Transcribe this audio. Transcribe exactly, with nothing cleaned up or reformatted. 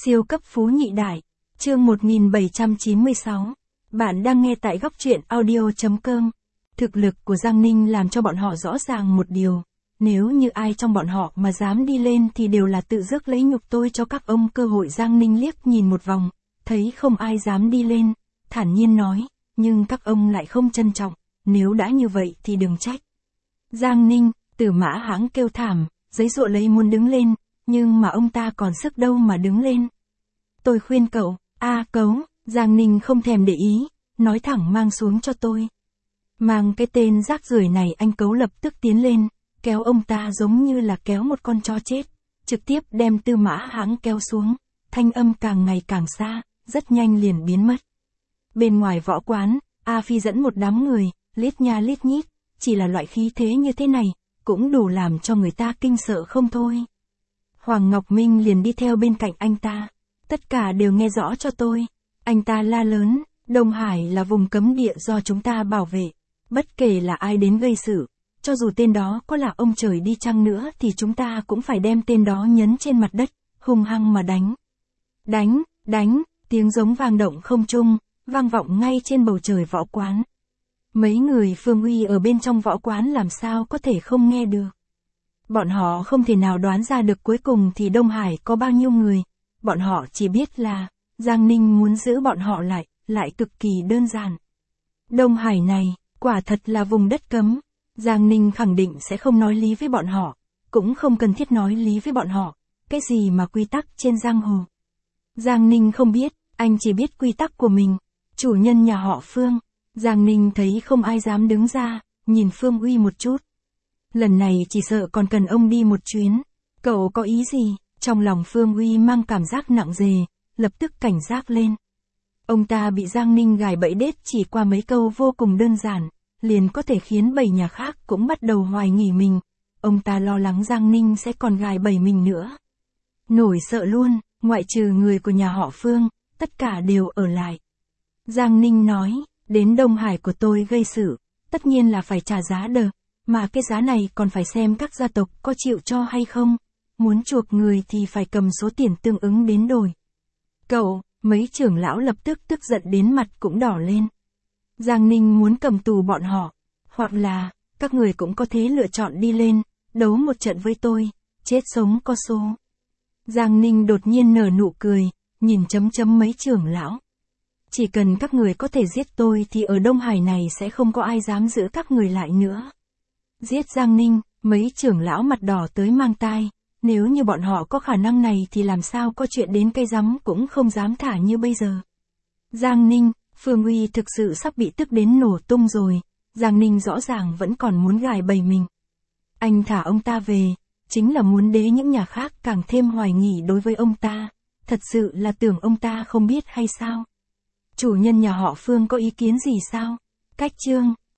Siêu cấp phú nhị đại, chương một nghìn bảy trăm chín mươi sáu. Bạn đang nghe tại góc truyện audio chấm com. Thực lực của Giang Ninh làm cho bọn họ rõ ràng một điều. Nếu như ai trong bọn họ mà dám đi lên thì đều là tự rước lấy nhục. Tôi cho các ông cơ hội. Giang Ninh liếc nhìn một vòng, thấy không ai dám đi lên, thản nhiên nói, nhưng các ông lại không trân trọng, nếu đã như vậy thì đừng trách. Giang Ninh, Tử Mã Hãng kêu thảm, giấy dụa lấy muốn đứng lên, nhưng mà ông ta còn sức đâu mà đứng lên. Tôi khuyên cậu, a à, cấu, Giang Ninh không thèm để ý, nói thẳng mang xuống cho tôi. Mang cái tên rác rưởi này. Anh Cấu lập tức tiến lên, kéo ông ta giống như là kéo một con chó chết, trực tiếp đem Tư Mã Hãng kéo xuống, thanh âm càng ngày càng xa, rất nhanh liền biến mất. Bên ngoài võ quán, A Phi dẫn một đám người, lít nha lít nhít, chỉ là loại khí thế như thế này, cũng đủ làm cho người ta kinh sợ không thôi. Hoàng Ngọc Minh liền đi theo bên cạnh anh ta. Tất cả đều nghe rõ cho tôi. Anh ta la lớn, Đông Hải là vùng cấm địa do chúng ta bảo vệ. Bất kể là ai đến gây sự, cho dù tên đó có là ông trời đi chăng nữa thì chúng ta cũng phải đem tên đó nhấn trên mặt đất, hung hăng mà đánh. Đánh, đánh, tiếng giống vang động không trung, vang vọng ngay trên bầu trời võ quán. Mấy người Phương Uy ở bên trong võ quán làm sao có thể không nghe được. Bọn họ không thể nào đoán ra được cuối cùng thì Đông Hải có bao nhiêu người. Bọn họ chỉ biết là, Giang Ninh muốn giữ bọn họ lại, lại cực kỳ đơn giản. Đông Hải này, quả thật là vùng đất cấm. Giang Ninh khẳng định sẽ không nói lý với bọn họ, cũng không cần thiết nói lý với bọn họ. Cái gì mà quy tắc trên giang hồ? Giang Ninh không biết, anh chỉ biết quy tắc của mình. Chủ nhân nhà họ Phương. Giang Ninh thấy không ai dám đứng ra, nhìn Phương Uy một chút. Lần này chỉ sợ còn cần ông đi một chuyến. Cậu có ý gì? Trong lòng Phương Uy mang cảm giác nặng nề, lập tức cảnh giác lên. Ông ta bị Giang Ninh gài bẫy đết chỉ qua mấy câu vô cùng đơn giản, liền có thể khiến bảy nhà khác cũng bắt đầu hoài nghi mình. Ông ta lo lắng Giang Ninh sẽ còn gài bẫy mình nữa. Nổi sợ luôn, ngoại trừ người của nhà họ Phương, tất cả đều ở lại. Giang Ninh nói, đến Đông Hải của tôi gây sự, tất nhiên là phải trả giá đờ, mà cái giá này còn phải xem các gia tộc có chịu cho hay không. Muốn chuộc người thì phải cầm số tiền tương ứng đến đổi. Cậu, mấy trưởng lão lập tức tức giận đến mặt cũng đỏ lên. Giang Ninh muốn cầm tù bọn họ, hoặc là, các người cũng có thể lựa chọn đi lên, đấu một trận với tôi, chết sống có số. Giang Ninh đột nhiên nở nụ cười, nhìn chấm chấm mấy trưởng lão. Chỉ cần các người có thể giết tôi thì ở Đông Hải này sẽ không có ai dám giữ các người lại nữa. Giết Giang Ninh, mấy trưởng lão mặt đỏ tới mang tai. Nếu như bọn họ có khả năng này thì làm sao có chuyện đến cây rắm cũng không dám thả như bây giờ. Giang Ninh, Phương Uy thực sự sắp bị tức đến nổ tung rồi. Giang Ninh rõ ràng vẫn còn muốn gài bẫy mình. Anh thả ông ta về, chính là muốn để những nhà khác càng thêm hoài nghi đối với ông ta. Thật sự là tưởng ông ta không biết hay sao? Chủ nhân nhà họ Phương có ý kiến gì sao? Cách chương